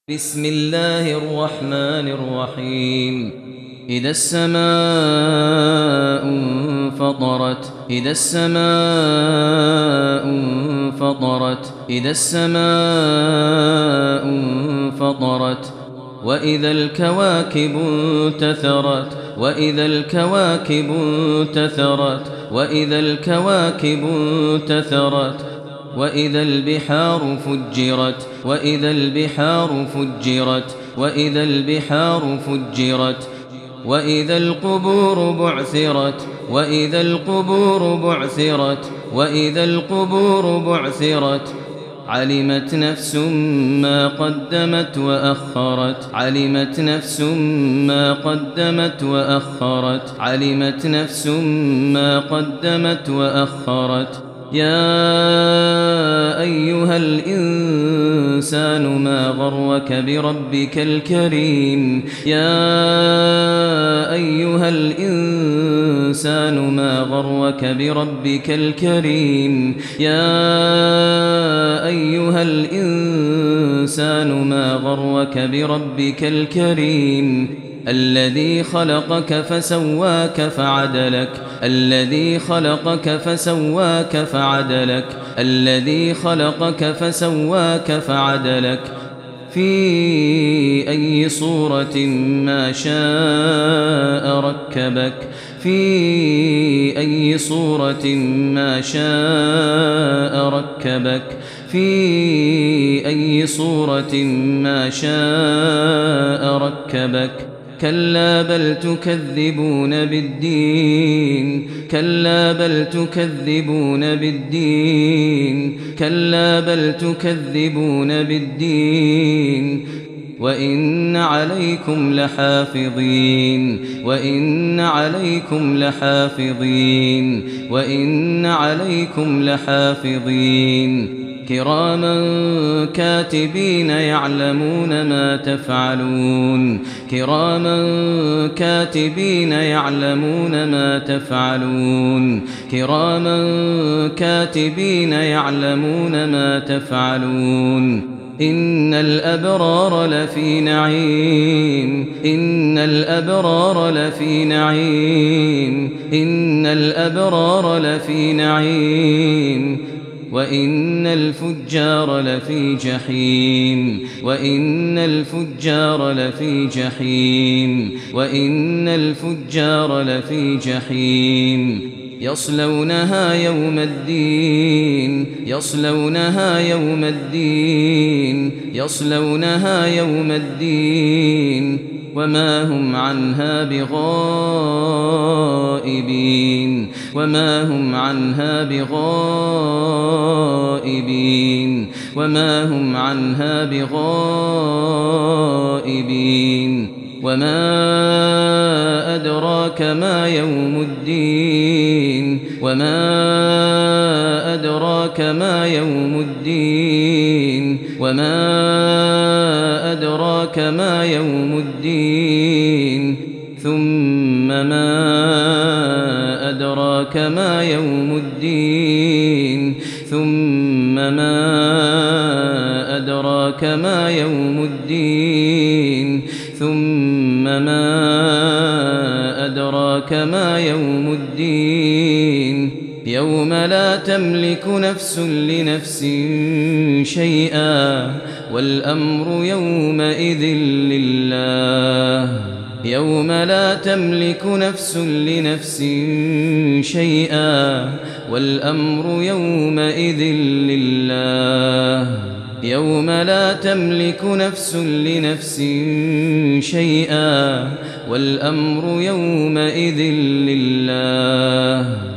بسم الله الرحمن الرحيم إذا السماء انفطرت إذا السماء انفطرت إذا السماء انفطرت وإذا الكواكب انتثرت وإذا الكواكب انتثرت وإذا الكواكب انتثرت وإذا البحار فجرت وإذا البحار فجرت وإذا البحار فجرت وإذا القبور بعثرت وإذا القبور بعثرت وإذا القبور بعثرت علمت نفس ما قدمت وأخرت علمت نفس ما قدمت وأخرت علمت نفس ما قدمت وأخرت يا أيها الإنسان ما غرك بربك الكريم يا أيها الإنسان ما غرك بربك الكريم يا أيها الإنسان ما غرك بربك الكريم الذي خلقك فسواك فعدلك الذي خلقك فسواك فعدلك الذي خلقك فسواك فعدلك في أي صورة ما شاء ركبك في أي صورة ما شاء ركبك في أي صورة ما شاء ركبك كلا بل تكذبون بالدين كلا بل تكذبون بالدين كلا بل تكذبون بالدين وإن عليكم لحافظين وإن عليكم لحافظين وإن عليكم لحافظين كراما كاتبين يعلمون ما تفعلون كراما كاتبين يعلمون ما تفعلون كراما كاتبين يعلمون ما تفعلون إن الأبرار لفي نعيم إن الأبرار لفي نعيم إن الأبرار لفي نعيم وإن الفجار لفي جحيم وإن الفجار لفي جحيم وإن الفجار لفي جحيم يصلونها يوم الدين يصلونها يوم الدين يصلونها يوم الدين وما هم عنها بغائبين وما هم عنها بغائبين وما هم عنها بغائبين وما أدراك ما يوم الدين وما أدراك ما يوم الدين وما أدراك ما يوم الدين ثم ما أدراك ما يوم الدين ثم ما أدراك ما يوم الدين ثم ما أدراك ما يوم الدين يوم لا تملك نفس لنفس شيئا والأمر يومئذ لله يوم لا تملك نفس لنفس شيئا والأمر يومئذ لله يوم لا تملك نفس لنفس شيئا والأمر يومئذ لله